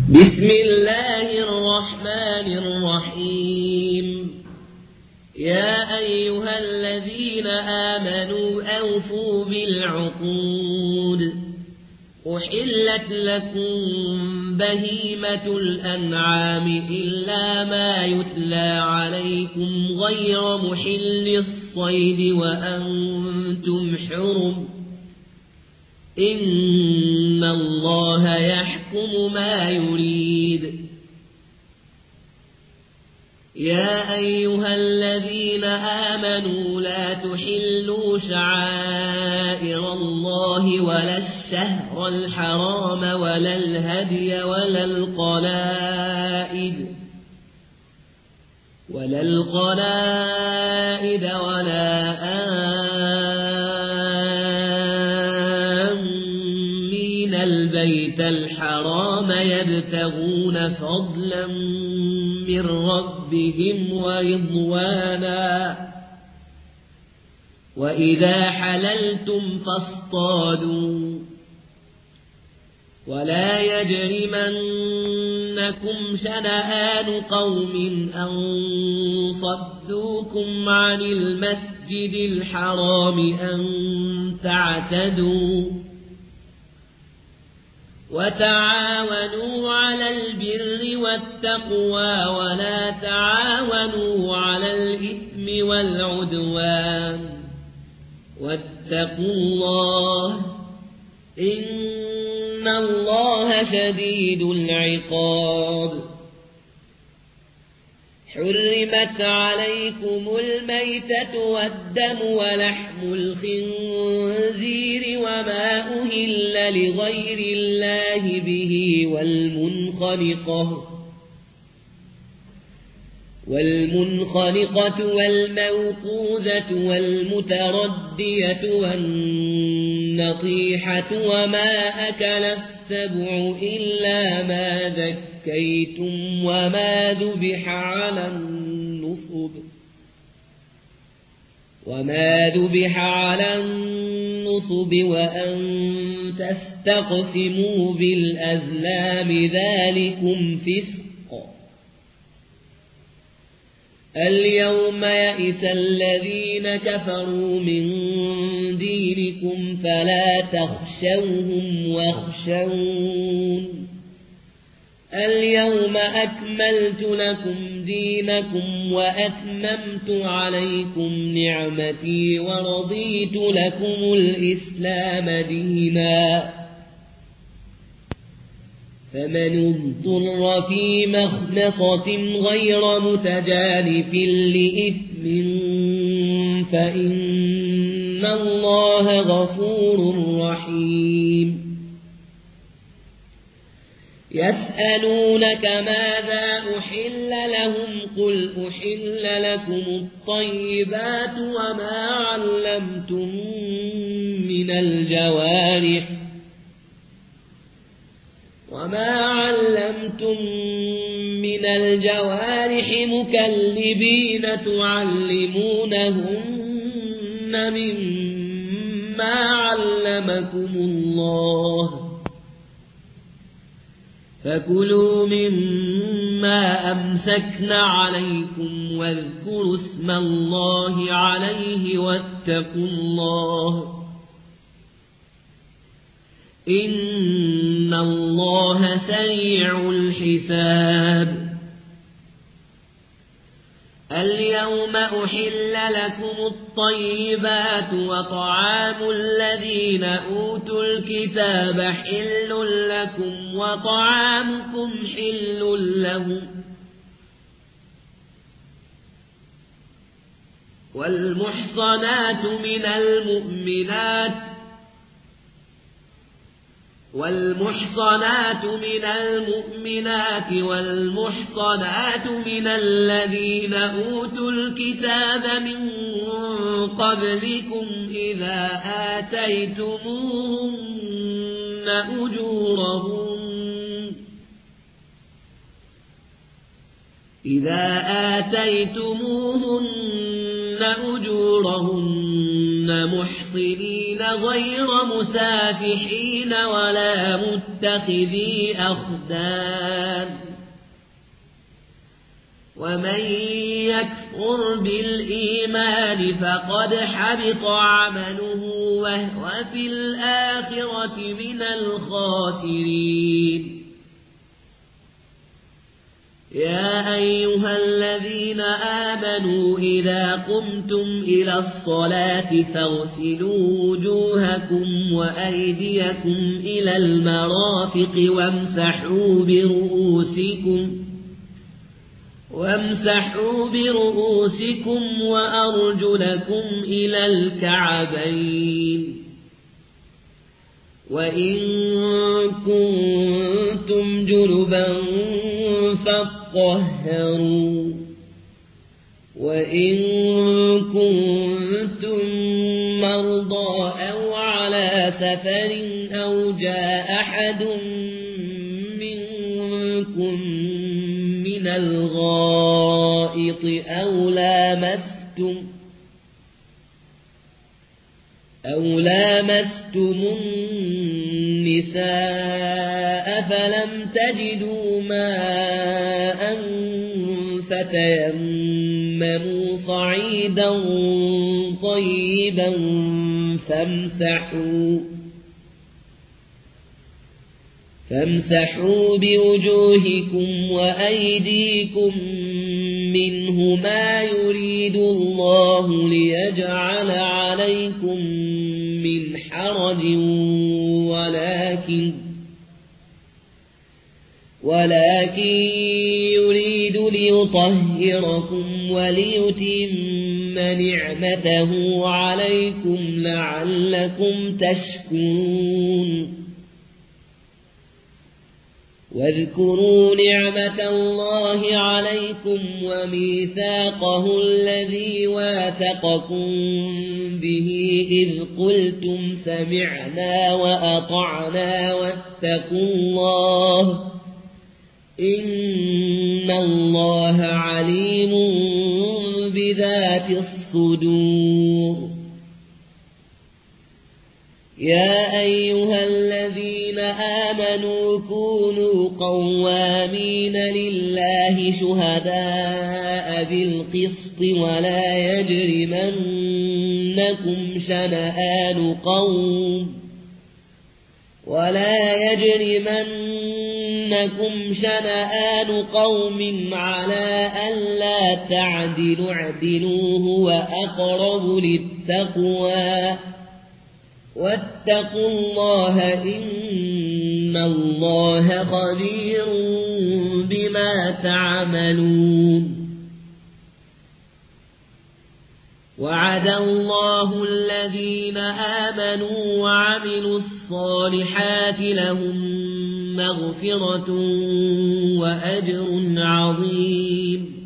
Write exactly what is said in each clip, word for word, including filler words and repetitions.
بسم الله الرحمن الرحيم. يا أيها الذين آمنوا أوفوا بالعقود. أحلت لكم بهيمة الأنعام إلا ما يتلى عليكم غير محل الصيد وأنتم حرم. إن الله يحكم ما يريد. يا أيها الذين آمنوا لا تحلوا شعائر الله ولا الشهر الحرام ولا الهدي ولا القلائد ولا القلائد ولا آمين البيت الحرام يبتغون فضلا من ربهم ورضوانا. وإذا حللتم فاصطادوا ولا يجرمنكم شنآن قوم أن صدوكم عن المسجد الحرام أن تعتدوا. وتعاونوا على البر والتقوى ولا تعاونوا على الإثم والعدوان. واتقوا الله إن الله شديد العقاب. حرمت عليكم الميتة والدم ولحم الخنزير وما أهل لغير الله به والمنخنقة والمنخنقة والموقوذة والمتردية والنطيحة وما أكل السبع إلا ما ذكيتم وما ذبح على النصب وما ذبح على النصب وأن تستقسموا بالأزلام ذلكم فسق. اليوم يئس الذين كفروا من دينكم فلا تخشوهم واخشون. اليوم أكملت لكم دينكم وأتممت عليكم نعمتي ورضيت لكم الإسلام دينا. فمن اضطر في مخنصة غير متجانف لإثم فإن الله غفور رحيم. يسألونك ماذا أحل لهم قل أحل لكم الطيبات وما علمتم من الجوارح وما علمتم من الجوارح مكلبين تعلمونهن مما علمكم الله فكلوا مما أمسكن عليكم واذكروا اسم الله عليه واتقوا الله إن الله سريع الحساب. اليوم أحل لكم الطيبات وطعام الذين أوتوا الكتاب حل لكم وطعامكم حل لهم والمحصنات من المؤمنات والمحصنات من المؤمنات والمحصنات من الذين أوتوا الكتاب من قبلكم إذا آتيتموهن أجورهن إذا آتيتموهن أجورهن محصنين غير مسافحين ولا متخذي أخدان ومن يكفر بالإيمان فقد حبط عمله وهو في الآخرة من الخاسرين يا أيها الذين آمنوا إذا قمتم إلى الصلاة فاغسلوا وجوهكم وأيديكم إلى المرافق وامسحوا برؤوسكم وامسحوا برؤوسكم وأرجلكم إلى الكعبين وإن كنتم جنبا فاطهروا وإن كنتم مرضى أو على سفر أو جاء أحد منكم من الغائط أو لامستم أو لامستم النساء فلم تجدوا ماء فتيمموا صعيدا طيبا فامسحوا فامسحوا بوجوهكم وأيديكم منه ما يريد الله ليجعل عليكم من حرج ولكن ولكن يريد ليطهركم وليتم نعمته عليكم لعلكم تشكرون واذكروا نعمة الله عليكم وميثاقه الذي واثقكم به إذ قلتم سمعنا وأطعنا واتقوا الله إن الله عليم بذات الصدور يا أيها الذين آمنوا كونوا قوامين لله شهداء بالقسط ولا يجرمنكم شنآن قوم ولا يجرمنكم شنآن قوم على ألا تعدلوا اعدلوا هو أقرب للتقوى واتقوا الله إن الله خبير بما تعملون وعد الله الذين آمنوا وعملوا الصالحات لهم مغفرة وأجر عظيم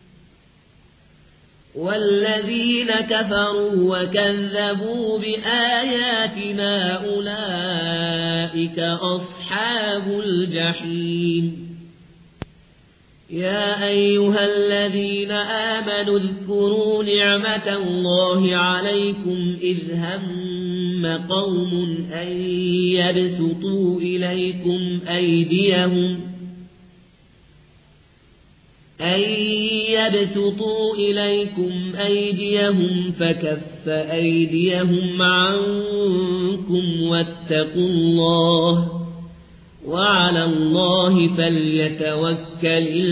والذين كفروا وكذبوا بآياتنا أولئك أصحاب الجحيم يا أيها الذين آمنوا اذكروا نعمة الله عليكم إذ هم قوم أن يبسطوا إليكم أيديهم أن يبسطوا إليكم أيديهم فكف أيديهم عنكم واتقوا الله وعلى الله فليتوكل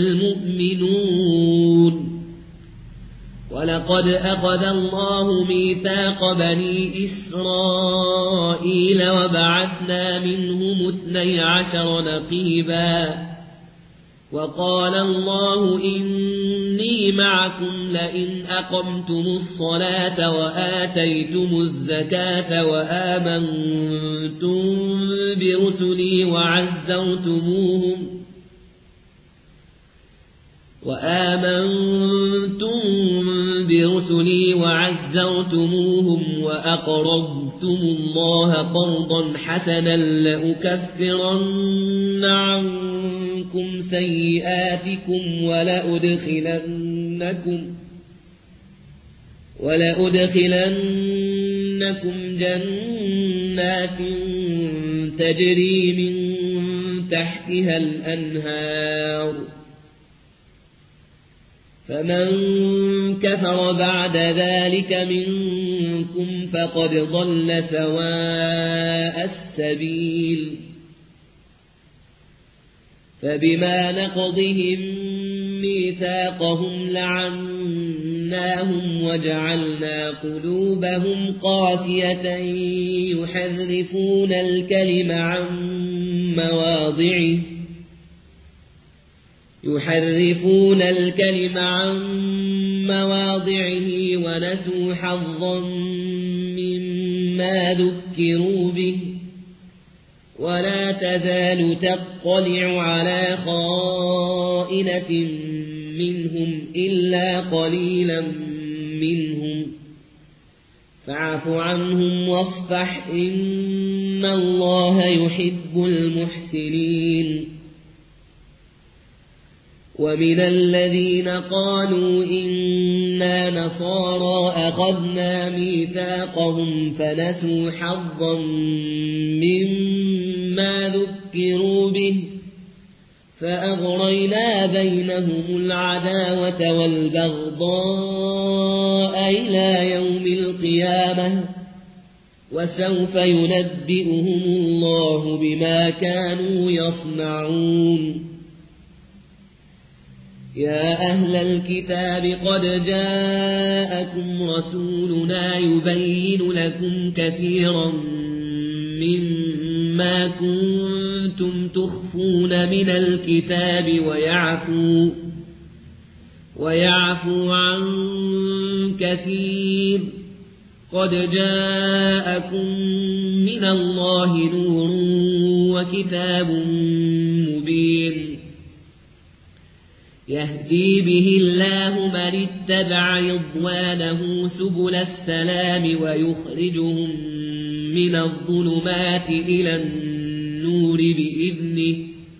المؤمنون ولقد أخذ الله ميثاق بني إسرائيل وبعثنا منهم اثني عشر نقيبا وقال الله إني معكم لئن أقمتم الصلاة وآتيتم الزكاة وآمنتم برسلي وعزرتموهم وآمنتم برسلي وعزرتموهم وأقرضتم الله قرضا حسنا لأكفرن عنكم سيئاتكم ولأدخلنكم ولأدخلنكم لنسكننكم جنات تجري من تحتها الأنهار فمن كفر بعد ذلك منكم فقد ضل سواء السبيل فبما نقضهم ميثاقهم لعناهم وجعلنا قلوبهم قاسية يحرفون الكلم عن مواضعه يحرفون الكلم عن مواضعه ونسوا حظا مما ذكروا به ولا تزال تطلع على خائنة منهم إلا قليلا منهم فاعف عنهم واصفح إن الله يحب المحسنين ومن الذين قالوا إنا نصارى أخذنا ميثاقهم فنسوا حظا مما ذكروا به فأغرينا بينهم العداوة والبغضاء إلى يوم القيامة وسوف ينبئهم الله بما كانوا يصنعون يا أهل الكتاب قد جاءكم رسولنا يبين لكم كثيرا مما كنتم تخفون من الكتاب ويعفو ويعفو عن كثير قد جاءكم من الله نور وكتاب مبين يهدي به الله من اتبع رضوانه سبل السلام ويخرجهم من الظلمات إلى النور بإذنه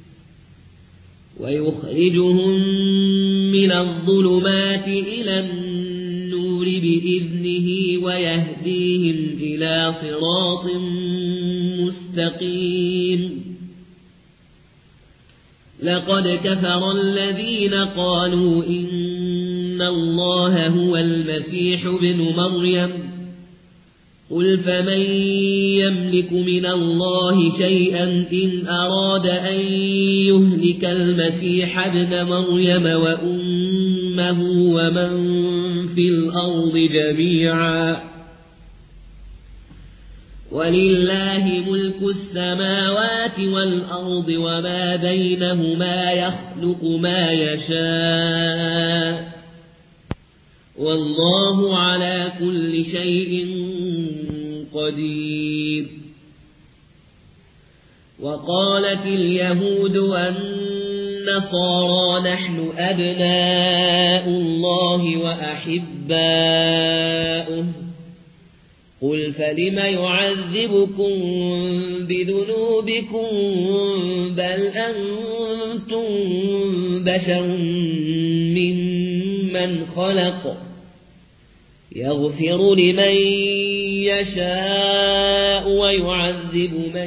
ويخرجهم من الظلمات إلى النور بإذنه ويهديهم إلى صراط مستقيم لقد كفر الذين قالوا إن الله هو المسيح ابن مريم قل فمن يملك من الله شيئا إن أراد أن يهلك المسيح ابن مريم وأمه ومن في الأرض جميعا ولله ملك السماوات والأرض وما بينهما يخلق ما يشاء والله على كل شيء قدير وقالت اليهود والنصارى نحن أبناء الله وأحباؤه قل فلم يعذبكم بذنوبكم بل أنتم بشر ممن خلق يغفر لمن يشاء ويعذب من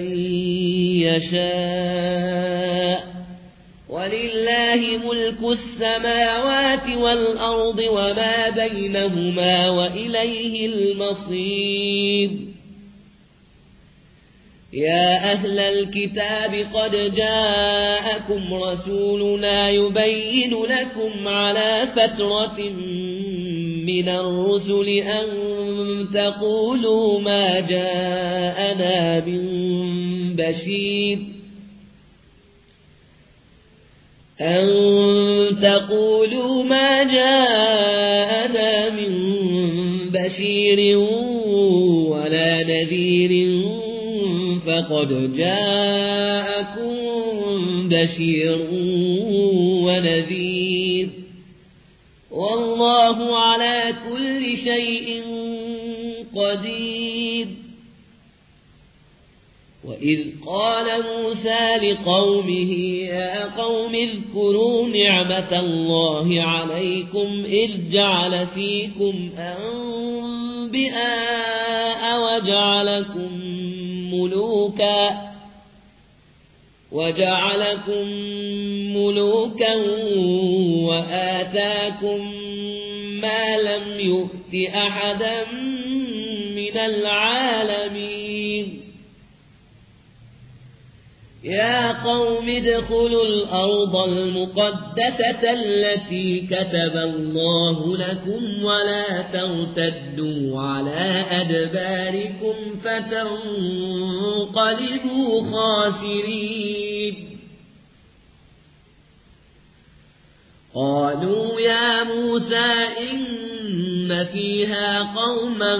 يشاء ولله ملك السماوات والأرض وما بينهما وإليه المصير يا أهل الكتاب قد جاءكم رسولنا يبين لكم على فترة من الرسل أن تقولوا ما جاءنا من بشير أن تقولوا ما جاءنا من بشير ولا نذير فقد جاءكم بشير ونذير والله على كل شيء قدير وإذ قال موسى لقومه يا قوم اذكروا نعمة الله عليكم إذ جعل فيكم أنبياء الأنبياء وجعلكم ملوكا وجعلكم ملوكا وآتاكم ما لم يؤت أحدا من العالمين يا قوم ادخلوا الأرض المقدسة التي كتب الله لكم ولا ترتدوا على أدباركم فتنقلبوا خاسرين قالوا يا موسى إن فيها قوما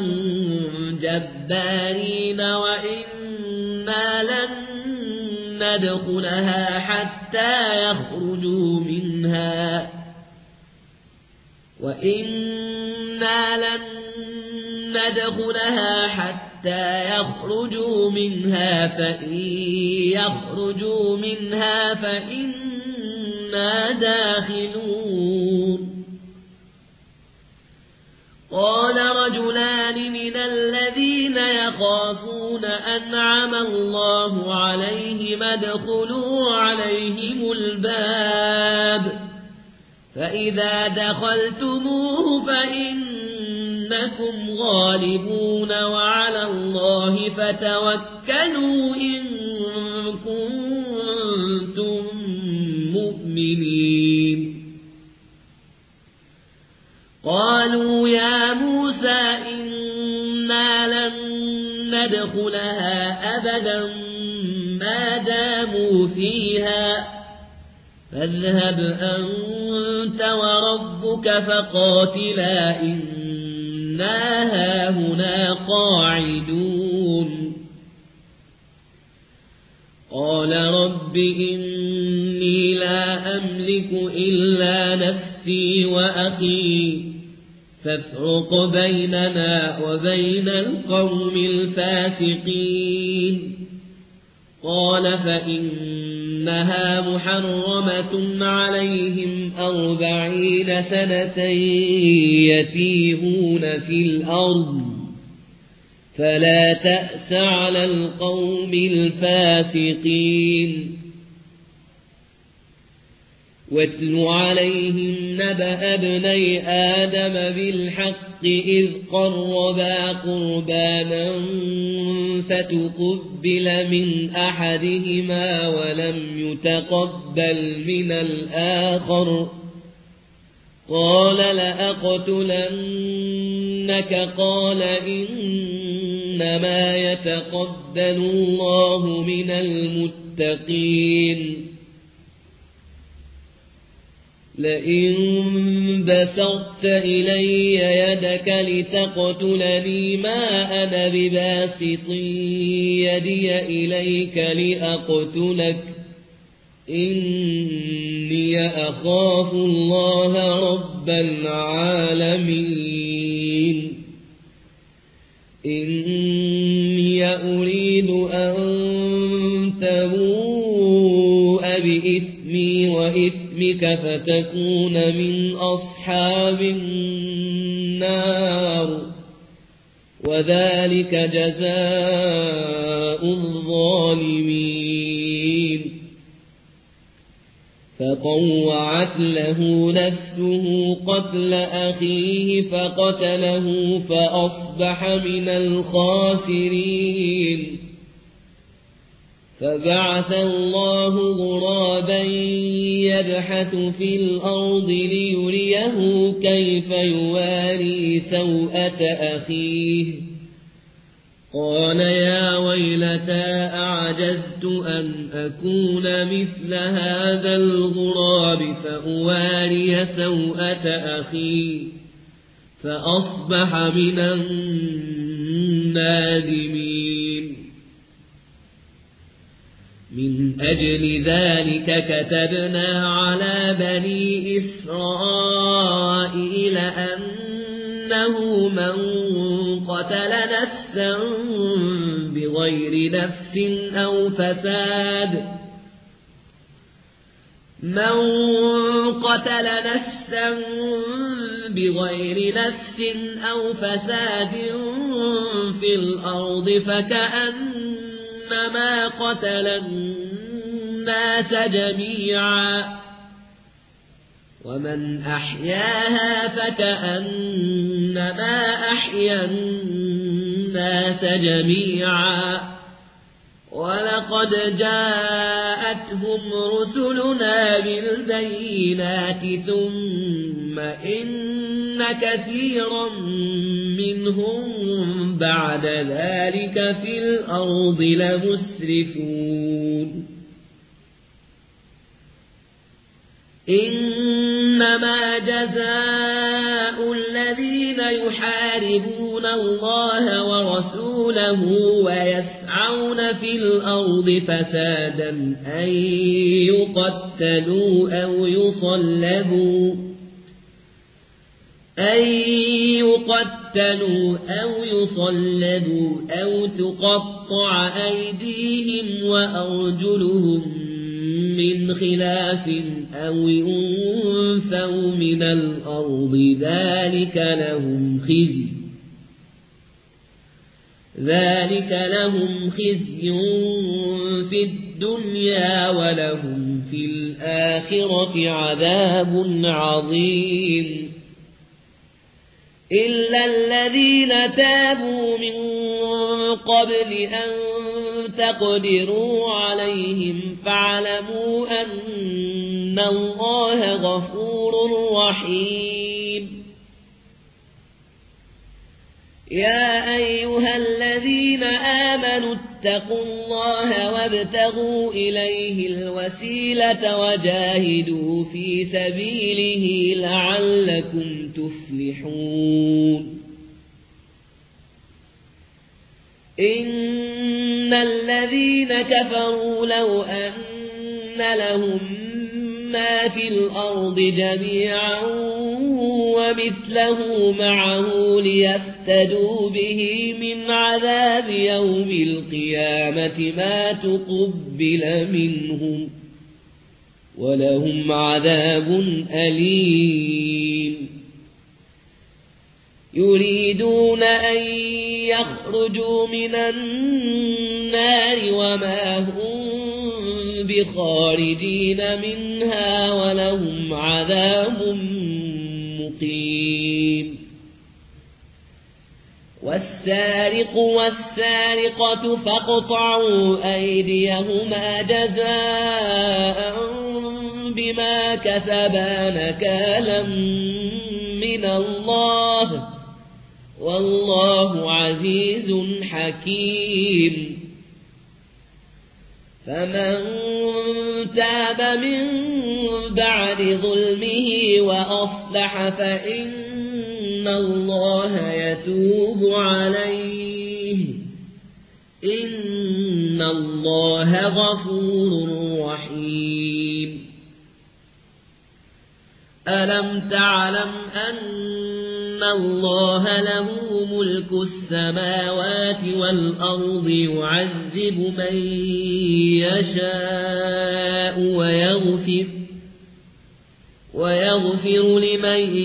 جبارين وإنا لن ندخلها حتى يخرجوا منها وإنا لن ندخلها حتى يخرجوا منها فإن يخرجوا منها فإنا داخلون قال رجلان من الذين يخافون أنعم الله عليهم ادخلوا عليهم الباب فإذا دخلتموه فإنكم غالبون وعلى الله فتوكلوا إن كنتم مؤمنين قالوا يا موسى إنا لن ندخلها أبدا ما داموا فيها فاذهب أنت وربك فقاتلا إنا هاهنا قاعدون قال رب إني لا أملك إلا نفسي وأخي فافرق بيننا وبين القوم الفاسقين قال فإنها محرمة عليهم أربعين سنة يتيهون في الأرض فلا تأس على القوم الفاسقين واتل عليهم نبأ ابني آدم بالحق إذ قربا قربانا فتقبل من أحدهما ولم يتقبل من الآخر قال لأقتلنك قال إنما يتقبل الله من المتقين لئن بسطت إلي يدك لتقتلني ما أنا بباسط يدي إليك لأقتلك إني أخاف الله رب العالمين إني أريد أن تبوء بإثمي وإثمك فتكون من أصحاب النار وذلك جزاء الظالمين فطوعت له نفسه قتل أخيه فقتله فأصبح من الخاسرين فبعث الله غرابا يبحث في الأرض ليريه كيف يواري سوءة أخيه قال يا ويلتى أعجزت أن أكون مثل هذا الغراب فأواري سوءة أخي فأصبح من النادمين من أجل ذلك كتبنا على بني إسرائيل أنه من قتل نفسا بغير نفس أو فساد من قتل نفسا بغير نفس أو فساد في الأرض فكأنما قتل الناس جميعا ومن أحياها فكأنما أحيا الناس جميعا ولقد جاءتهم رسلنا بالبينات ثم إن كثيرا منهم بعد ذلك في الأرض لمسرفون إنما جزاء الذين يحاربون الله ورسوله ويسعون في الأرض فسادا أن يقتلوا أو يصلبوا أن يقتلوا أو يصلبوا أو تقطع أيديهم وأرجلهم من خلاف أو ينفوا من الأرض ذلك لهم خزي ذلك لهم خزي في الدنيا ولهم في الآخرة عذاب عظيم إلا الذين تابوا من قبل أن تقدروا عليهم فاعلموا أن الله غفور رحيم يا أيها الذين آمنوا اتقوا الله وابتغوا إليه الوسيلة وجاهدوا في سبيله لعلكم تفلحون إن الذين كفروا لو أن لهم ما في الأرض جميعا ومثله معه ليفتدوا به من عذاب يوم القيامة ما تقبل منهم ولهم عذاب أليم يريدون أن يخرجوا من النار وما هم بخارجين منها ولهم عذاب مقيم والسارق والسارقة فاقطعوا أيديهما جزاء بما كسبا نكالا من الله والله عزيز حكيم فمن تاب من بعد ظلمه وأصلح فإن الله يتوب عليه إن الله غفور رحيم ألم تعلم أن الله له ملك السماوات والأرض يعذب من يشاء ويغفر ويغفر لمن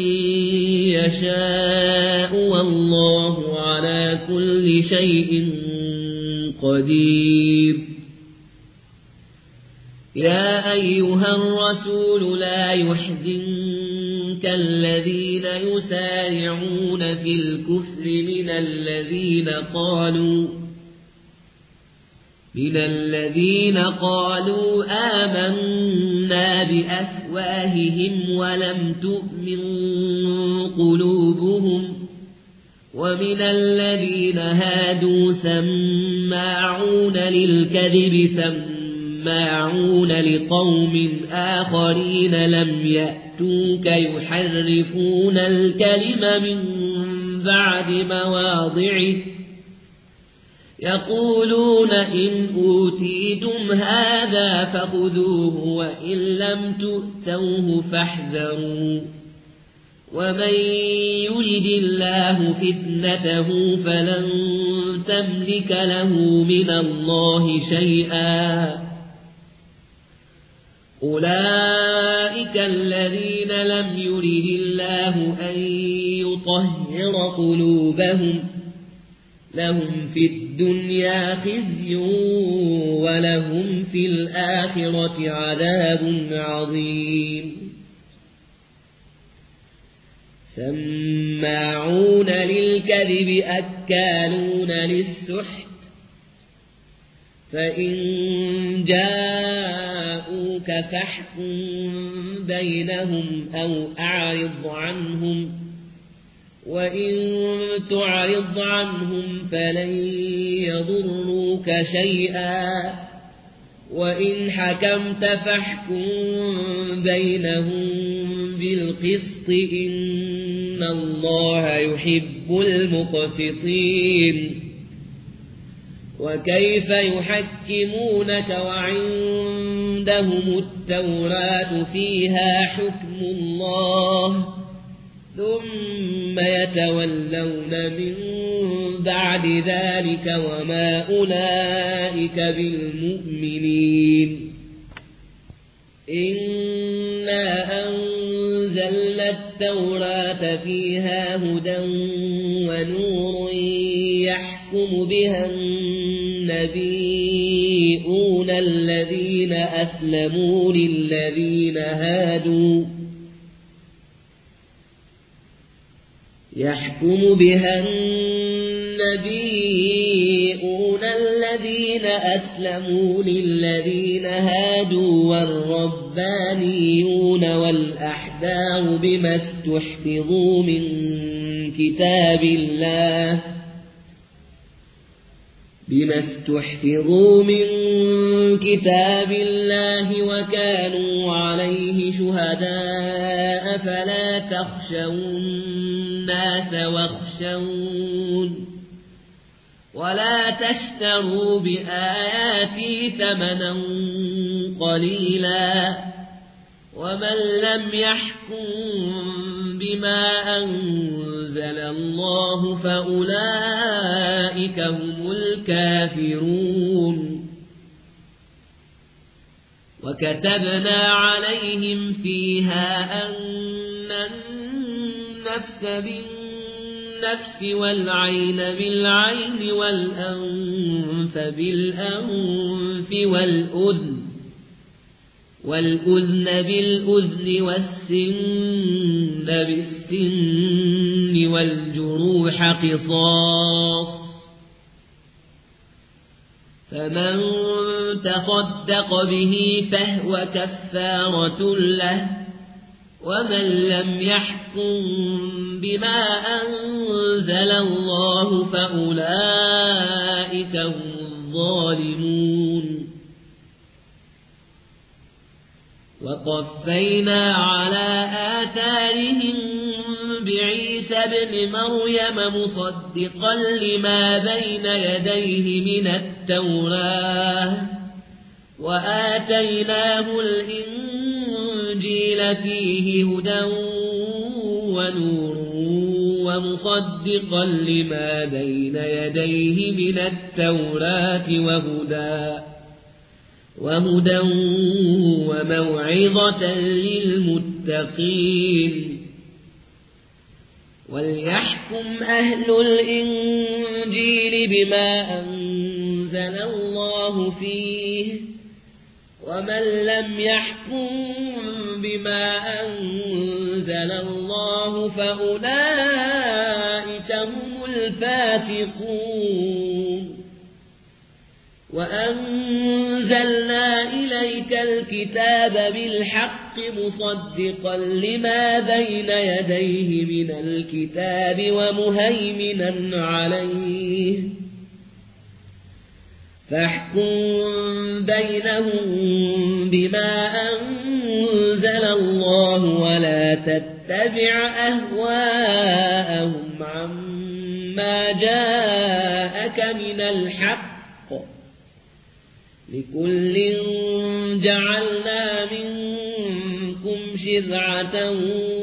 يشاء والله على كل شيء قدير يا أيها الرسول لا يحزنك الذين يسارعون في الكفر من الذين قالوا من الذين قالوا آمنا بأفواههم ولم تؤمن قلوبهم ومن الذين هادوا سماعون للكذب سماعون لقوم آخرين لم يأتوك يحرفون الكلم من بعد مواضعه يقولون إن أوتيتم هذا فخذوه وإن لم تؤتوه فاحذروا ومن يرد الله فتنته فلن تملك له من الله شيئا أولئك أولئك الذين لم يرد الله أن يطهر قلوبهم لهم في الدنيا خزي ولهم في الآخرة عذاب عظيم سماعون للكذب أكالون للسحت فإن جاءوك فاحكم بينهم أو أعرض عنهم وإن تعرض عنهم فلن يضروك شيئا وإن حكمت فاحكم بينهم بالقسط إن الله يحب المقسطين وكيف يحكمونك وعندهم التوراة فيها حكم الله ثم يتولون من بعد ذلك وما أولئك بالمؤمنين إنا أنزلنا التوراة فيها هدى ونور يحكم بها النبيون الذين أسلموا للذين هادوا يحكم بها النبيون الذين أسلموا للذين هادوا والربانيون والأحبار بما استحفظوا من كتاب الله بما استحفظوا من كتاب الله وكانوا عليه شهداء فلا تخشوا الناس واخشون ولا تشتروا بآياتي ثمنا قليلا ومن لم يحكم بما أنزل الله فأولئك هم الكافرون وكتبنا عليهم فيها أن النفس بالنفس والعين بالعين والأنف بالأنف والأذن والأذن بالأذن والسن بالسن والجروح قصاص فمن تصدق به فهو كفارة له ومن لم يحكم بما أنزل الله فأولئك هم الظالمون وقفينا على آثارهم بعيسى ابن مريم مصدقا لما بين يديه من التوراة وآتيناه الإنجيل فيه هدى ونور ومصدقا لما بين يديه من التوراة وهدى وهدى وموعظة للمتقين وليحكم أهل الإنجيل بما أنزل الله فيه ومن لم يحكم بما أنزل الله فأولئك هم الفاسقون وأنزلنا إليك الكتاب بالحق مصدقا لما بين يديه من الكتاب ومهيمنا عليه فاحكم بينهم بما أنزل الله ولا تتبع أهواءهم عما جاءك من الحق لكل جعلنا منكم شرعة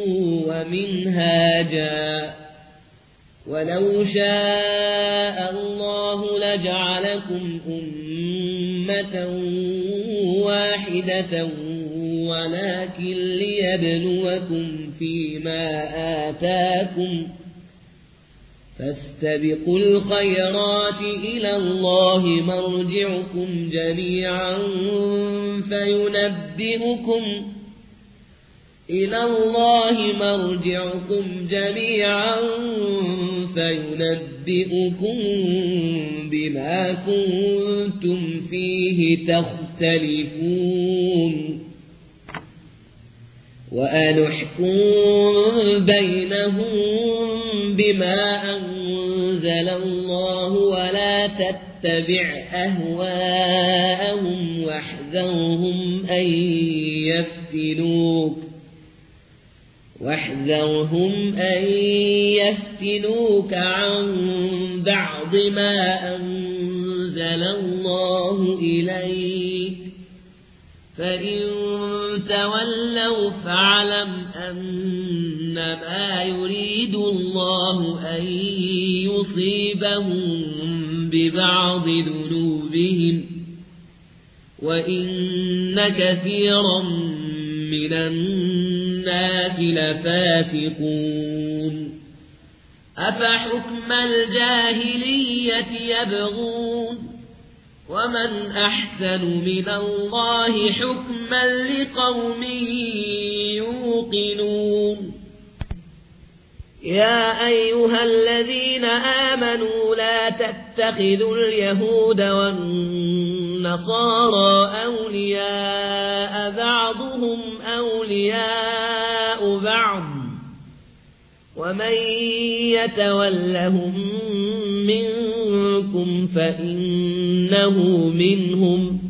ومنهاجا ولو شاء الله لجعلكم أمة واحدة ولكن ليبلوكم فيما آتاكم فاستبقوا الخيرات إلى الله مرجعكم جميعا فينبئكم إلى الله مرجعكم جميعا فينبئكم بما كنتم فيه تختلفون وأن احكم بينهم بما أنزل الله ولا تتبع أهواءهم واحذرهم أن يفتنوك واحذرهم أن يفتنوك عن بعض ما أنزل الله إليك فإن تولوا فاعلم أنما يريد الله أن يصيبهم ببعض ذنوبهم وإن كثيرا من الناس لفاسقون أفحكم الجاهلية يبغون ومن أحسن من الله حكما لقوم يوقنون يا أيها الذين آمنوا لا تتخذوا اليهود والنصارى أولياء بعضهم أولياء بعض ومن يتولهم منكم فإنه منهم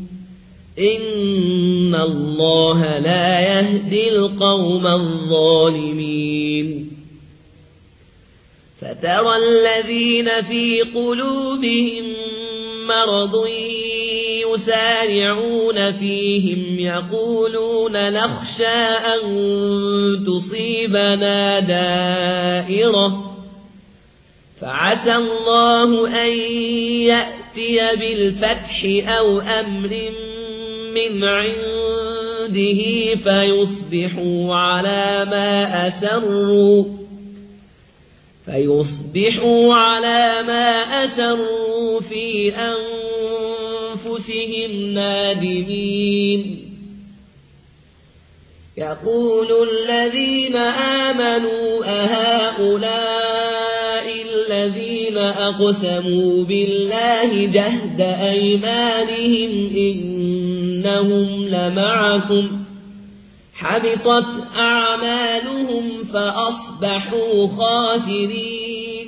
إن الله لا يهدي القوم الظالمين فترى الذين في قلوبهم مرض يسارعون فيهم يقولون نخشى أن تصيبنا دائرة فعسى الله أن يأتي بالفتح أو أمر من عنده فيصبحوا على ما أسروا فيصبحوا على ما أسروا في أنفسهم نادمين يقول الذين آمنوا أهؤلاء الذين أقسموا بالله جهد أيمانهم إنهم لمعكم حبطت أعمالهم فأصبحوا خاسرين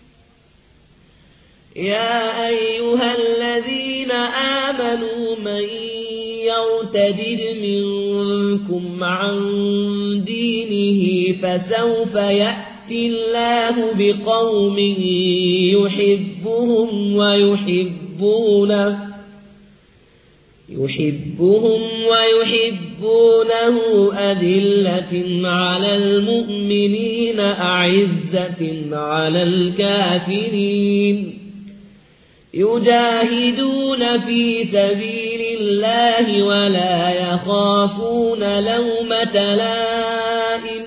يا أيها الذين آمنوا من يرتد منكم عن دينه فسوف يأتي الله بقوم يحبهم ويحبونه يحبهم ويحبونه أذلة على المؤمنين أعزة على الكافرين يجاهدون في سبيل الله ولا يخافون لومة لائم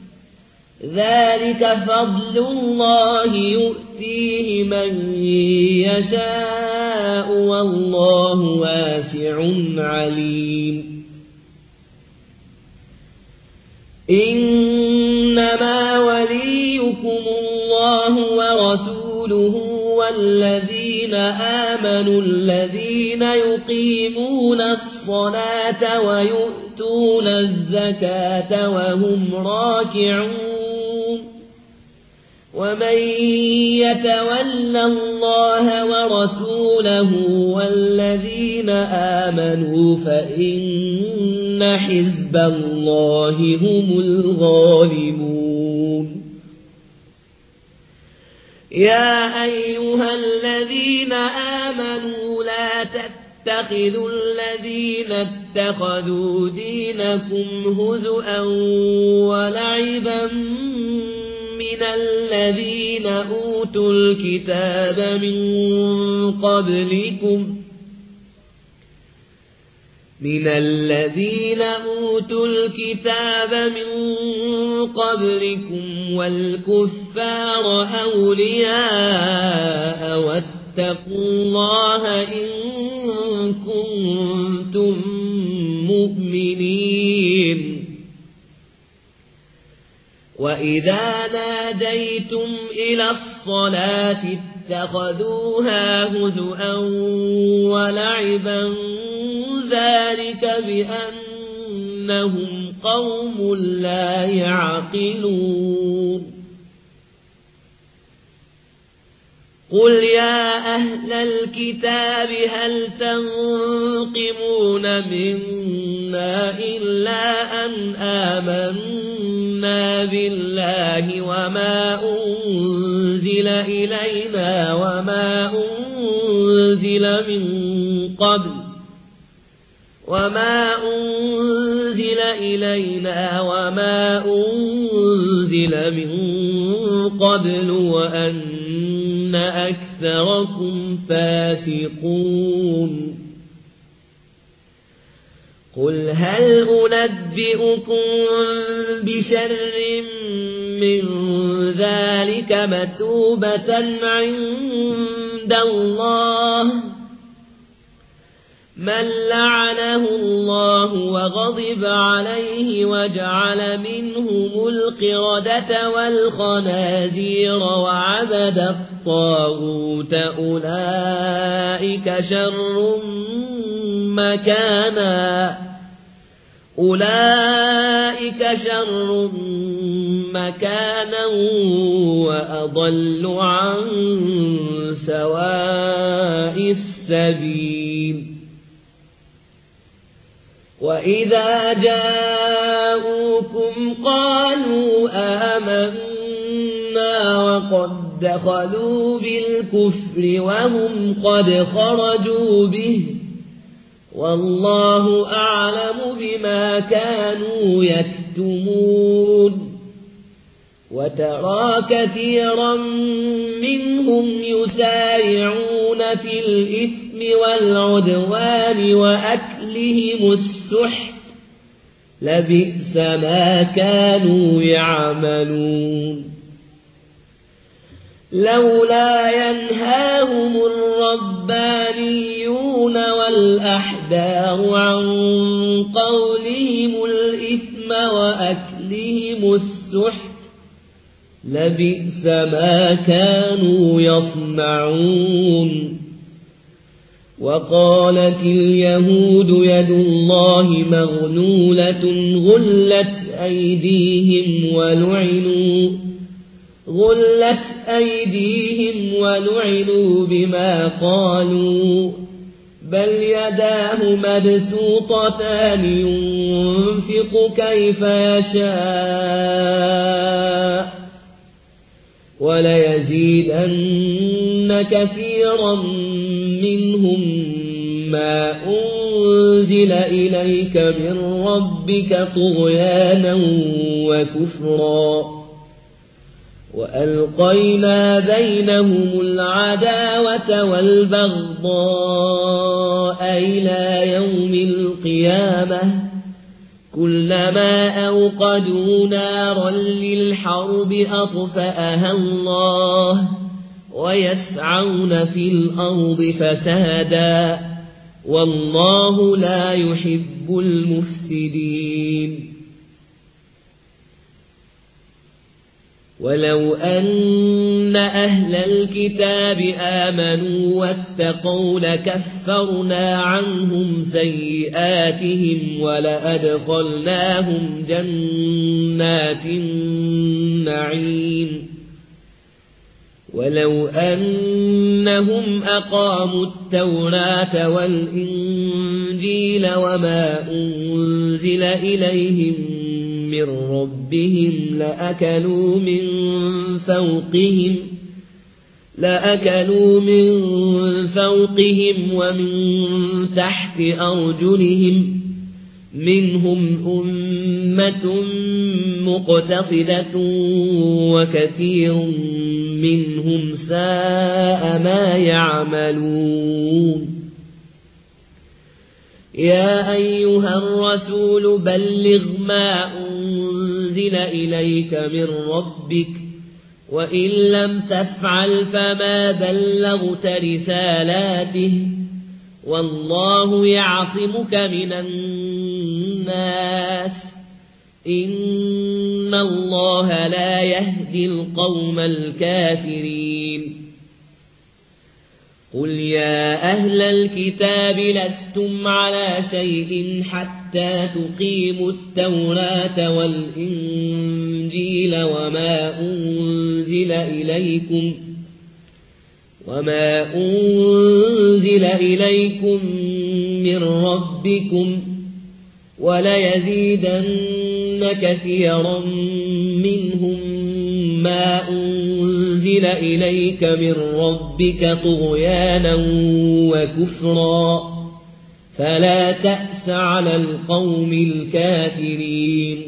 ذلك فضل الله يؤتيه من يشاء والله واسع عليم إنما وليكم الله ورسوله والذين آمنوا الذين يقيمون الصلاة ويؤتون الزكاة وهم راكعون ومن يتول الله ورسوله والذين آمنوا فإن حزب الله هم الغالبون يا أيها الذين آمنوا لا تتخذوا الذين اتخذوا دينكم هزؤا ولعبا من الذين أوتوا الكتاب من قبلكم من الذين أوتوا الكتاب من قبلكم والكفار أولياء واتقوا الله إن كنتم مؤمنين وإذا ناديتم إلى الصلاة اتخذوها هزؤا ولعبا ذلك بأنهم قوم لا يعقلون قل يا أهل الكتاب هل تنقمون منا إلا أن آمنا بالله وما أنزل إلينا وما أنزل من قبل وما أنزل إلينا وما أنزل من قبل وأن أكثركم فاسقون قل هل أنبئكم بشر من ذلك مثوبة عند الله من لعنه الله وغضب عليه وجعل منهم القردة والخنازير وعبد الطاغوت أولئك شر مكانا أولئك شر مكانا وأضل عن سواء السبيل وإذا جاءوكم قالوا آمنا وقد دخلوا بالكفر وهم قد خرجوا به والله أعلم بما كانوا يكتمون وترى كثيرا منهم يسارعون في الإثم والعدوان وأكلهم السحت لبئس ما كانوا يعملون لولا ينهاهم الربانيون والأحبار عن قولهم الإثم وأكلهم السحت لبئس ما كانوا يصنعون وقالت اليهود يد الله مغلولة غلت أيديهم ولعنوا غلت أيديهم ولعنوا بما قالوا بل يداه مبسوطتان ينفق كيف يشاء وليزيدن كثيرا منهم ما أنزل إليك من ربك طغيانا وكفرا وألقينا بينهم العداوة والبغضاء إلى يوم القيامة كلما أوقدوا نارا للحرب أطفأها الله ويسعون في الأرض فسادا والله لا يحب المفسدين ولو أن أهل الكتاب آمنوا واتقوا لكفرنا عنهم سيئاتهم ولأدخلناهم جنات النعيم ولو أنهم أقاموا التوراة والإنجيل وما أنزل إليهم من ربهم لأكلوا من فوقهم لأكلوا من فوقهم ومن تحت أرجلهم منهم أمة مقتصدة وكثير منهم ساء ما يعملون يا أيها الرسول بلغ ما أنزل إليك من ربك وإن لم تفعل فما بلغت رسالاته والله يعصمك من الناس إن الله لا يهدي القوم الكافرين قل يا أهل الكتاب لستم على شيء حتى تقيموا التوراة والإنجيل وما أنزل إليكم وما أنزل إليكم من ربكم وليزيدن كثيرا منهم ما أنزل إليك من ربك طغيانا وكفرا فلا تأس على القوم الكافرين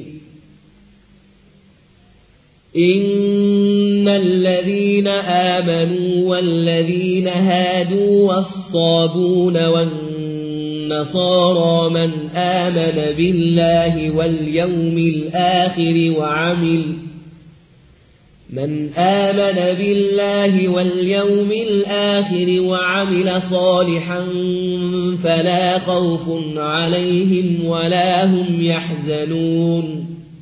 إن الذين آمنوا والذين هادوا والصابون والنصارى من آمن بالله واليوم الآخر وعمل من آمن بالله واليوم الآخر وعمل صالحا فلا خوف عليهم ولا هم يحزنون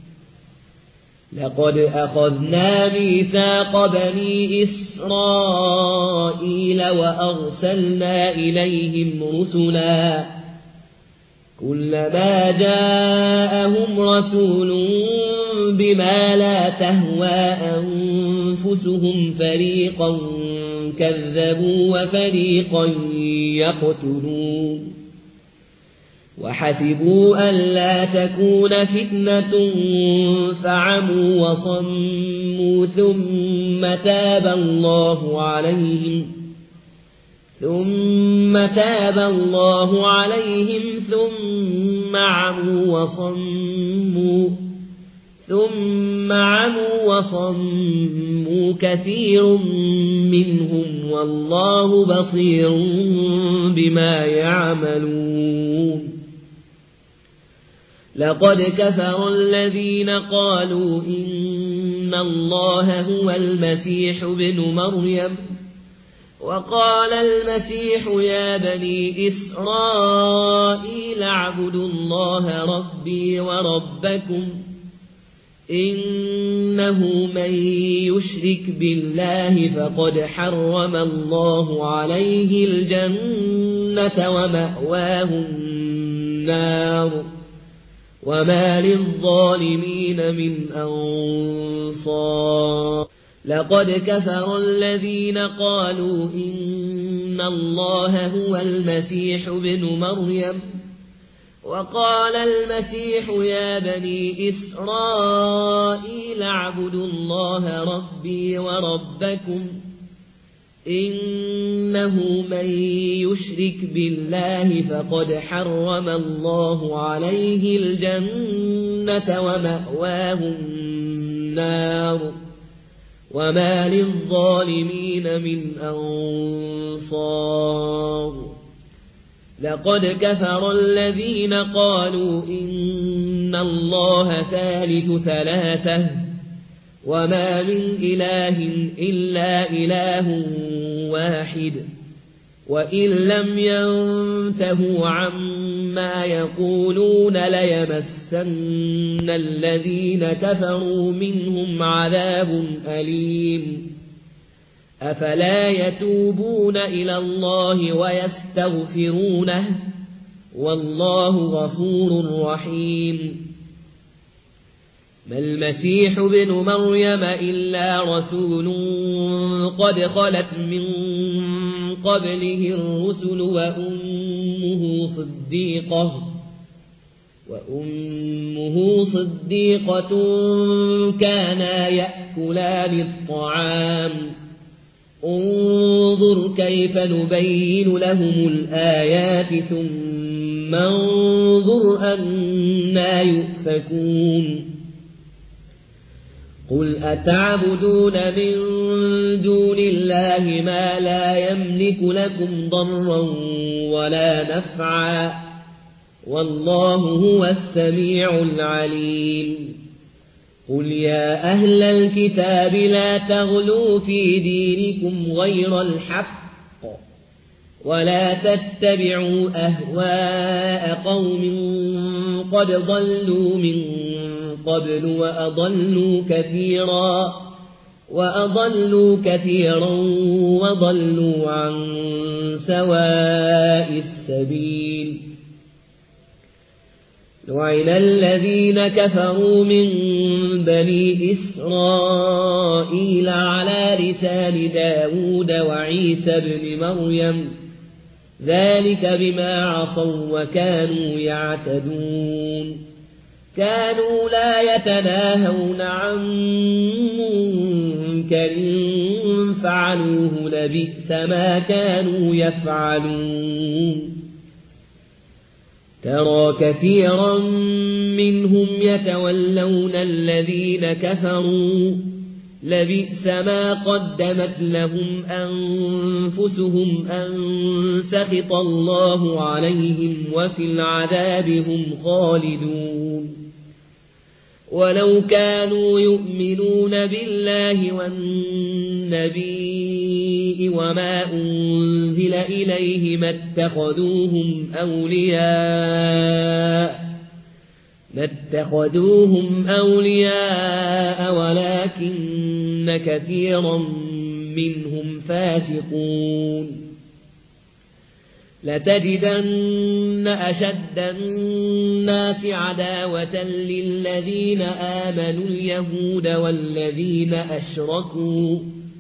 لقد أخذنا ميثاق بني إسرائيل وأرسلنا إليهم رسلا كلما جاءهم رسول بما لا تهوى أنفسهم فريقا كذبوا وفريقا يقتلون وحسبوا ألا تكون فتنة فعموا وصموا ثم تاب الله عليهم ثم تاب الله عليهم ثم عموا وصموا ثم عموا وصموا كثير منهم والله بصير بما يعملون لقد كفر الذين قالوا إن الله هو المسيح ابن مريم وقال المسيح يا بني إسرائيل اعبدوا الله ربي وربكم إنه من يشرك بالله فقد حرم الله عليه الجنة ومأواه النار وما للظالمين من أنصار لقد كفر الذين قالوا إن الله هو المسيح ابن مريم وقال المسيح يا بني إسرائيل اعبدوا الله ربي وربكم إنه من يشرك بالله فقد حرم الله عليه الجنة ومأواه النار وما للظالمين من أنصار لقد كفر الذين قالوا إن الله ثالث ثلاثة وما من إله إلا إله واحد وإن لم ينتهوا عما يقولون ليمسن الذين كفروا منهم عذاب أليم أفلا يتوبون إلى الله ويستغفرونه والله غفور رحيم ما المسيح ابن مريم إلا رسول قد خلت من قبله الرسل وأمه صديقة وأمه صديقة كانا يأكلان الطعام انظر كيف نبين لهم الآيات ثم انظر أنا يؤفكون قل أتعبدون من دون الله ما لا يملك لكم ضرا ولا نفعا والله هو السميع العليم قل يا أهل الكتاب لا تغلوا في دينكم غير الحق ولا تتبعوا أهواء قوم قد ضلوا من قبل وأضلوا كثيرا وأضلوا كثيرا وضلوا عن سواء السبيل لعن الذين كفروا من بني إسرائيل على لسان داود وعيسى بن مريم ذلك بما عصوا وكانوا يعتدون كانوا لا يتناهون عن منكر فعلوه لبئس ما كانوا يفعلون ترى كثيرا منهم يتولون الذين كفروا لبئس ما قدمت لهم أنفسهم أن سخط الله عليهم وفي العذاب هم خالدون ولو كانوا يؤمنون بالله والنبي وما أنزل إليه ما اتخذوهم أولياء ما اتخذوهم أولياء ولكن كثيرا منهم فاسقون لتجدن أشد الناس عداوة للذين آمنوا اليهود والذين أشركوا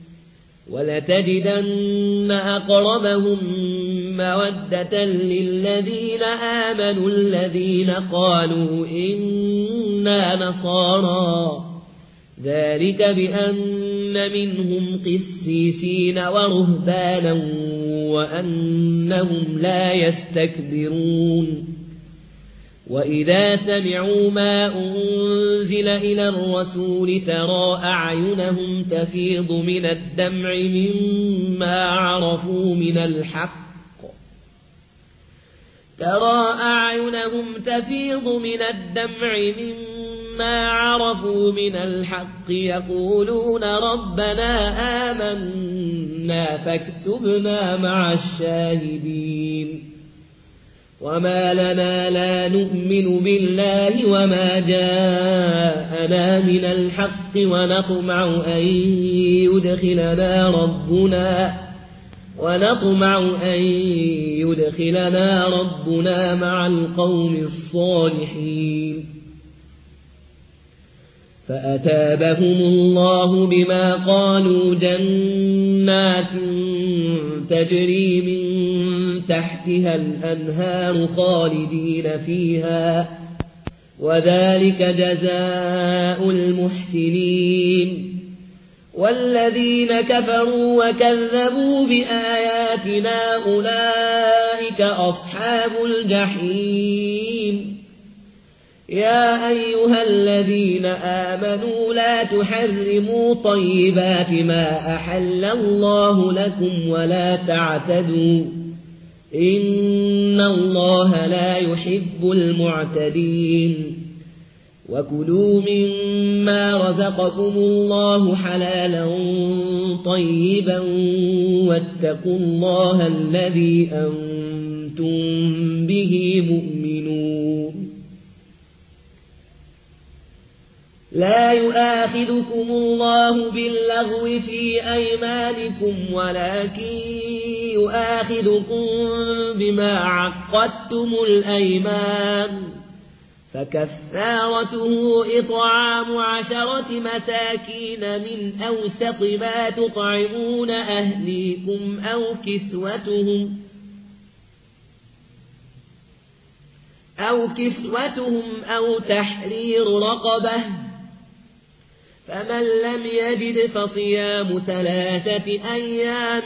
ولتجدن أقربهم مودة للذين آمنوا الذين قالوا إنا نصارى ذلك بأن منهم قسيسين ورهبانا وأنهم لا يستكبرون وإذا سمعوا ما أنزل إلى الرسول ترى أعينهم تفيض من الدمع مما عرفوا من الحق ترى أعينهم تفيض من الدمع مما عرفوا من الحق يقولون ربنا آمنا فاكتبنا مع الشاهدين وما لنا لا نؤمن بالله وما جاءنا من الحق ونطمع أن يدخلنا ربنا ونطمع أن يدخلنا ربنا مع القوم الصالحين فأتابهم الله بما قالوا جنات تجري من تحتها الأنهار خالدين فيها وذلك جزاء المحسنين والذين كفروا وكذبوا بآياتنا أولئك أصحاب الجحيم يا أيها الذين آمنوا لا تحرموا طيبات ما أحل الله لكم ولا تعتدوا إن الله لا يحب المعتدين وكلوا مما رزقكم الله حلالا طيبا واتقوا الله الذي أنتم به مؤمنون لا يؤاخذكم الله باللغو في أيمانكم ولكن يؤاخذكم بما عقدتم الأيمان فكفارته إطعام عشرة مساكين من أوسط ما تطعمون أهليكم أو كسوتهم أو كسوتهم أو تحرير رقبة فمن لم يجد فصيام ثلاثة أيام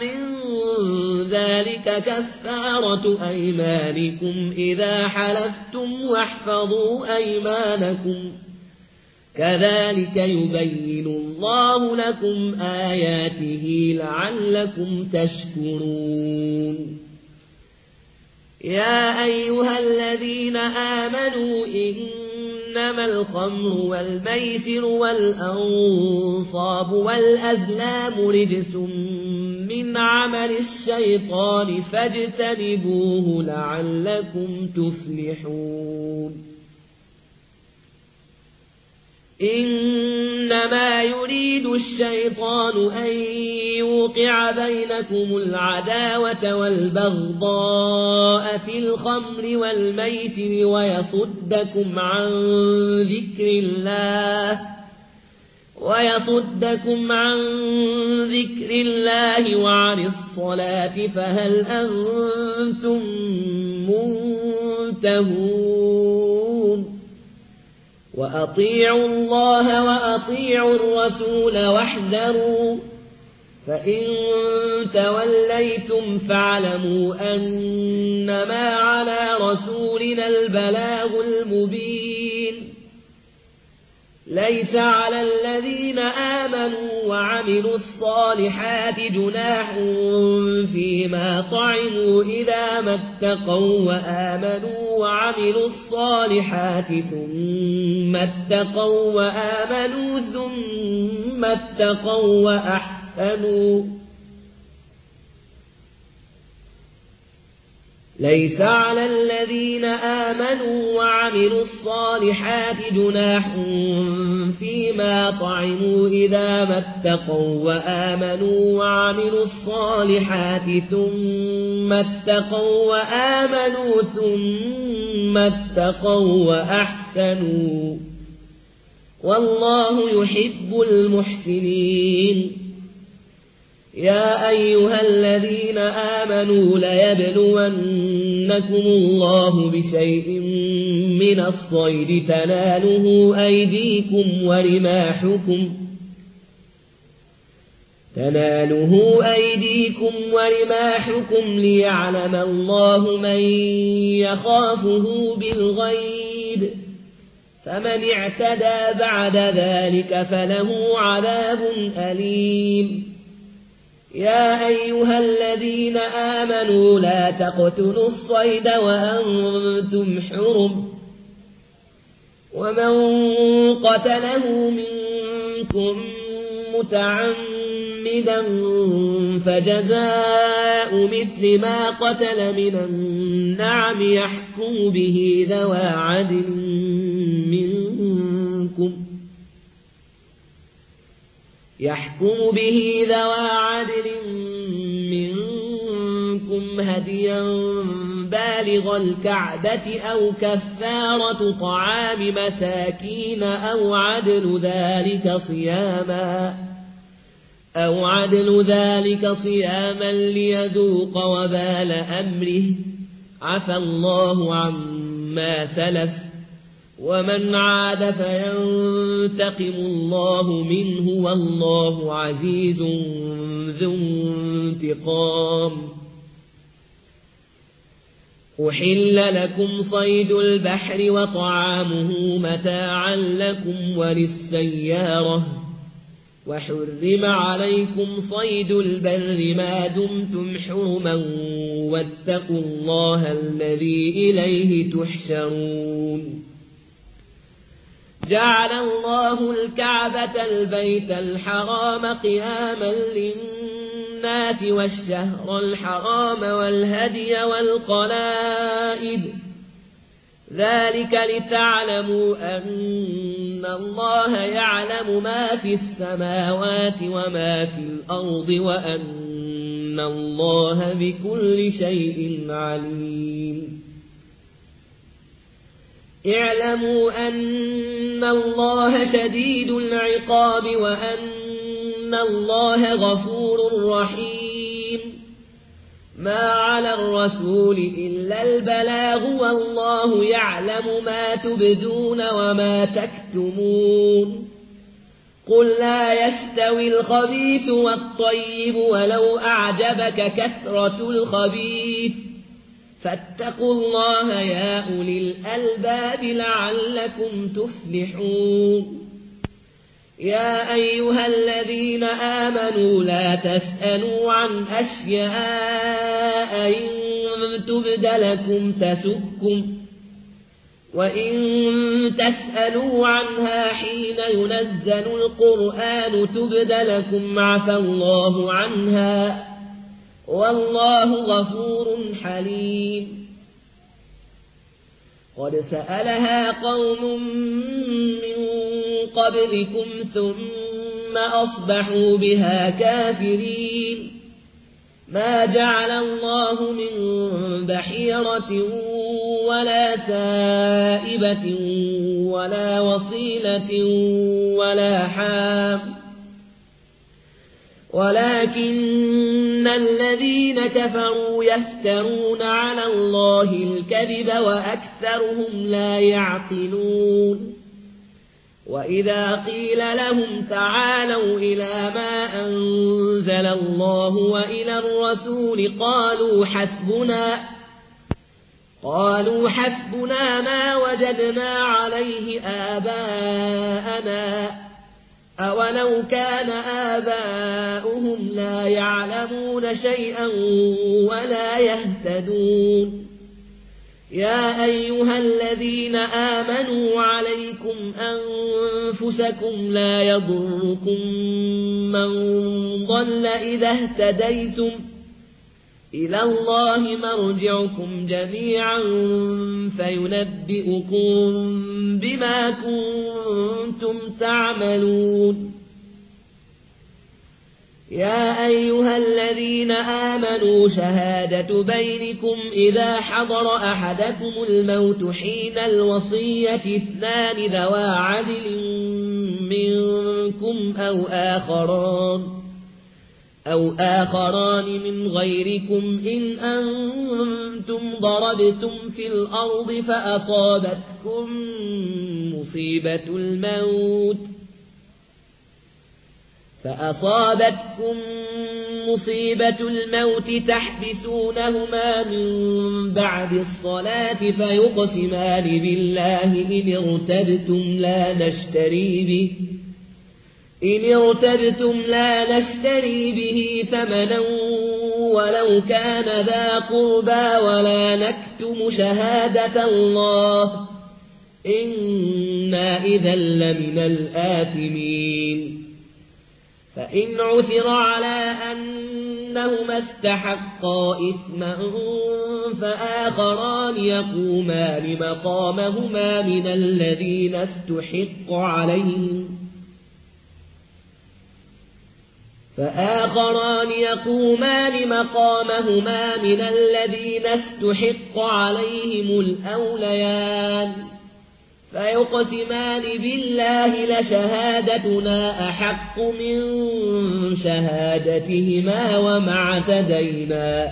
ذلك كفارة أيمانكم إذا حلفتم واحفظوا أيمانكم كذلك يبين الله لكم آياته لعلكم تشكرون يا أيها الذين آمنوا إنما الخمر والميسر والأنصاب والأزلام رجس من عمل الشيطان فاجتنبوه لعلكم تفلحون إنما يريد الشيطان أن يوقع بينكم العداوة والبغضاء في الخمر والميسر ويصدكم عن ذكر الله ويصدكم عن ذكر الله وعن الصلاة فهل أنتم منتهون وأطيعوا الله وأطيعوا الرسول واحذروا فإن توليتم فاعلموا أنما على رسولنا البلاغ المبين ليس على الذين آمنوا وعملوا الصالحات جناح فيما طعموا إذا ما اتقوا وآمنوا وعملوا الصالحات ثم اتقوا وآمنوا ثم اتقوا وأحسنوا ليس على الذين آمنوا وعملوا الصالحات جناح فيما طعموا إذا ما اتقوا وآمنوا وعملوا الصالحات ثم اتقوا وآمنوا ثم اتقوا وأحسنوا والله يحب المحسنين يا أيها الذين آمنوا ليبلونكم الله بشيء من الصيد تناله أيديكم ورماحكم تناله أيديكم ورماحكم ليعلم الله من يخافه بالغيب فمن اعتدى بعد ذلك فله عذاب أليم يا أيها الذين آمنوا لا تقتلوا الصيد وأنتم حرم ومن قتله منكم متعمدا فجزاء مثل ما قتل من النعم يحكم به ذوى عدل منكم يحكم به ذوى عدل منكم هديا بالغ الكعبة أو كفارة طعام مساكين أو عدل ذلك صياما أو عدل ذلك صياما ليذوق وبال أمره عفى الله عما سلف ومن عاد فينتقم الله منه والله عزيز ذو انتقام أحل لكم صيد البحر وطعامه متاعا لكم وللسيارة وحرم عليكم صيد البر ما دمتم حرما واتقوا الله الذي إليه تحشرون جعل الله الكعبة البيت الحرام قياما للناس والشهر الحرام والهدي والقلائد ذلك لتعلموا أن الله يعلم ما في السماوات وما في الأرض وأن الله بكل شيء عليم اعلموا أن الله شديد العقاب وأن الله غفور رحيم ما على الرسول إلا البلاغ والله يعلم ما تبدون وما تكتمون قل لا يستوي الخبيث والطيب ولو أعجبك كثرة الخبيث فاتقوا الله يا أولي الألباب لعلكم تفلحون يا أيها الذين آمنوا لا تسألوا عن أشياء إن تبد لكم تسؤكم وإن تسألوا عنها حين ينزل القرآن تبد لكم عفى الله عنها والله غفور حليم. قد سألها قوم من قبلكم ثم أصبحوا بها كافرين. ما جعل الله من بحيرة ولا سائبة ولا وصيلة ولا حام ولكن الذين كفروا يفترون على الله الكذب وأكثرهم لا يعقلون. وإذا قيل لهم تعالوا إلى ما أنزل الله وإلى الرسول قالوا حسبنا قالوا حسبنا ما وجدنا عليه آباءنا أولو كان آباؤهم لا يعلمون شيئا ولا يهتدون. يا أيها الذين آمنوا عليكم أنفسكم لا يضركم من ضل إذا اهتديتم إلى الله مرجعكم جميعا فينبئكم بما كنتم تعملون. يا أيها الذين آمنوا شهادة بينكم إذا حضر أحدكم الموت حين الوصية اثنان ذوى عدل منكم أو آخران أو آخران من غيركم إن أنتم ضربتم في الأرض فأصابتكم مصيبة الموت فأصابتكم مصيبة الموت تحبسونهما من بعد الصلاة فيقسمان بالله إن ارتبتم لا نشتري به إن ارتبتم لا نشتري به ثمنا ولو كان ذا قربى ولا نكتم شهادة الله إنا إذا لمن الآثمين. فإن عثر على أنهما استحقا إثما فآخران يقومان مقامهما من الذين استحق عليهم فآخران يقومان مقامهما من الذين استحق عليهم الأوليان فيقسمان بالله لشهادتنا أحق من شهادتهما وما اعتدينا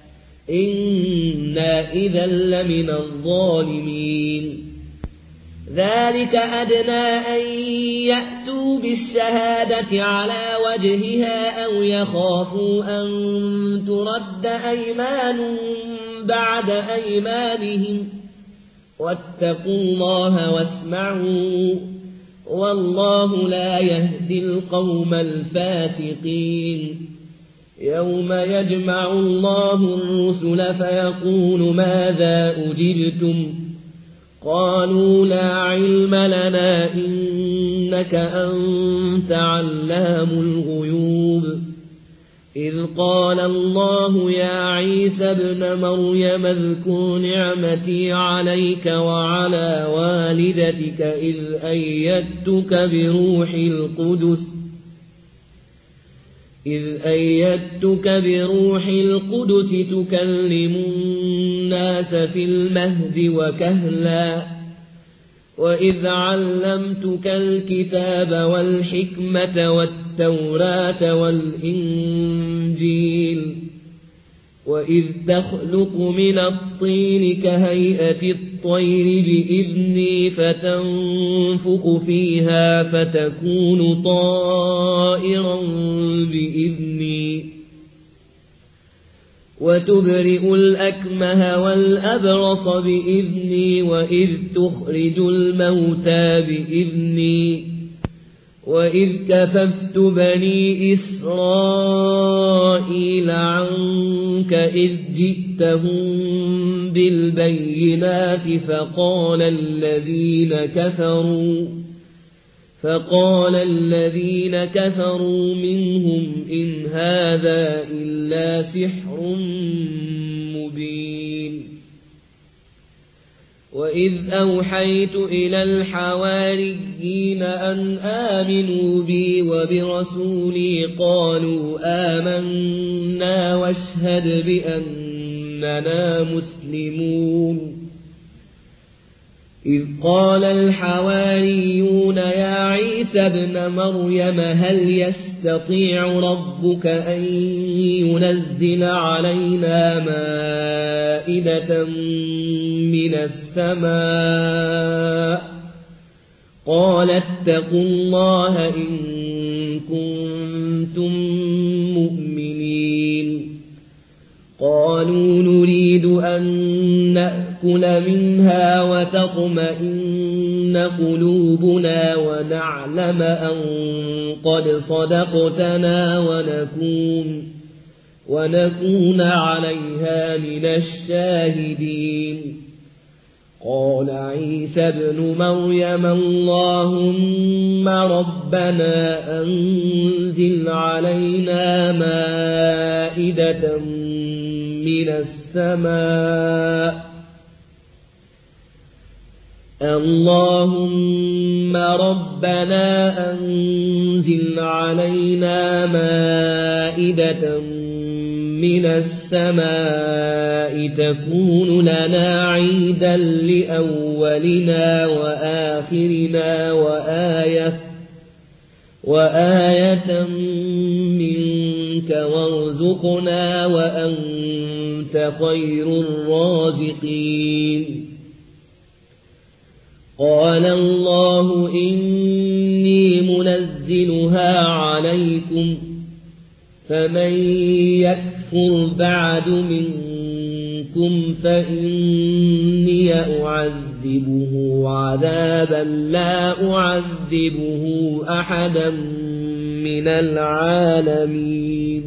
إنا إذا لمن الظالمين. ذلك أدنى أن يأتوا بالشهادة على وجهها أو يخافوا أن ترد أيمان بعد أيمانهم واتقوا الله واسمعوا والله لا يهدي القوم الفاسقين. يوم يجمع الله الرسل فيقول ماذا أجبتم قالوا لا علم لنا إنك أنت علام الغيوب. إذ قال الله يا عيسى ابن مريم اذكر نعمتي عليك وعلى والدتك إذ أيدتك بروح القدس إذ أيدتك بروح القدس تكلم الناس في المهد وكهلا وإذ علمتك الكتاب والحكمة والتوراة والإنجيل وإذ تخلق من الطين كهيئة الطير بإذني فتنفخ فيها فتكون طائرا بإذني وتبرئ الأكمه والأبرص بإذني وإذ تخرج الموتى بإذني وإذ كففت بني إسرائيل عنك إذ جئتهم بالبينات فقال الذين كفروا فقال الذين كفروا منهم إن هذا إلا سحر مبين وإذ أوحيت إلى الحواريين أن آمنوا بي وبرسولي قالوا آمنا واشهد بأننا مسلمون إذ قال الحواريون يا عيسى ابن مريم هل يستطيع ربك أن ينزل علينا مائدة من السماء قال اتقوا الله إن كنتم مؤمنين قالوا نريد أن نأكل منها وتطمئن قلوبنا ونعلم أن قد صدقتنا ونكون, ونكون عليها من الشاهدين قال عيسى ابن مريم اللهم ربنا أنزل علينا مائدة من السماء اللهم ربنا أنزل علينا مائدة من السماء تكون لنا عيدا لأولنا وآخرنا وآية وآية منك وارزقنا وأنت خير الرازقين قال الله إني منزلها عليكم فمن يكفر بعد منكم فإني أعذبه عذابا لا أعذبه أحدا من العالمين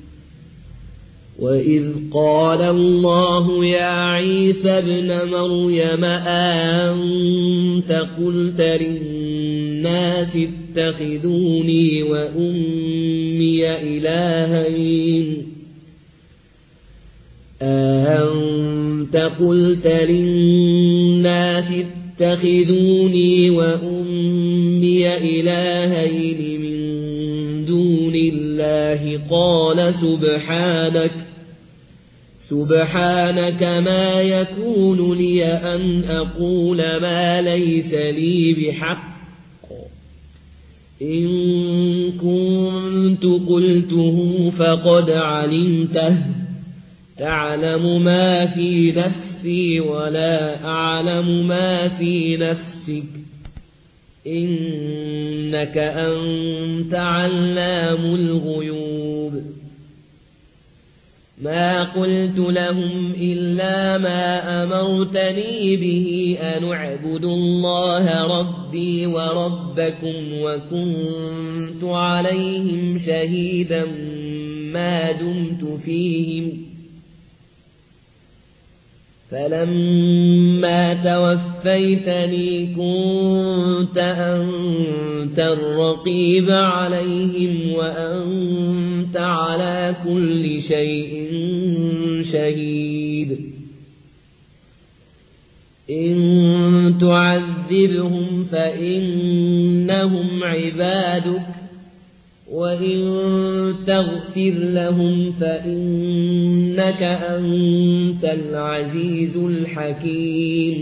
وإذ قال الله يا عيسى ابن مريم أأنت قلت للناس اتخذوني وأمي إلهين أأنت قلت للناس اتخذوني وأمي إلهين من دون الله قال سبحانك سبحانك ما يكون لي أن أقول ما ليس لي بحق إن كنت قلته فقد علمته تعلم ما في نفسي ولا أعلم ما في نفسك إنك أنت علام الغيوب ما قلت لهم إلا ما أمرتني به أن اعبدوا الله ربي وربكم وكنت عليهم شهيدا ما دمت فيهم فلما توفيتني كنت أنت الرقيب عليهم وأنت على كل شيء شهيد إن تعذبهم فإنهم عبادك وإن تغفر لهم فإنك أنت العزيز الحكيم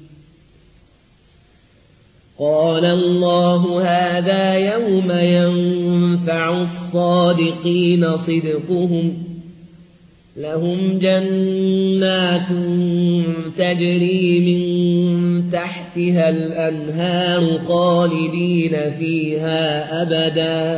قال الله هذا يوم ينفع الصادقين صدقهم لهم جنات تجري من تحتها الأنهار خالدين فيها أبدا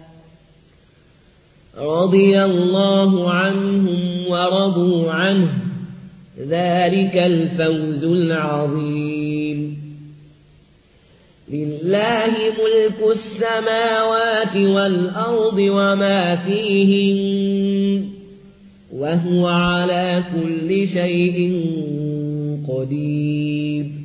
رضي الله عنهم ورضوا عنه ذلك الفوز العظيم لله ملك السماوات والأرض وما فيهن وهو على كل شيء قدير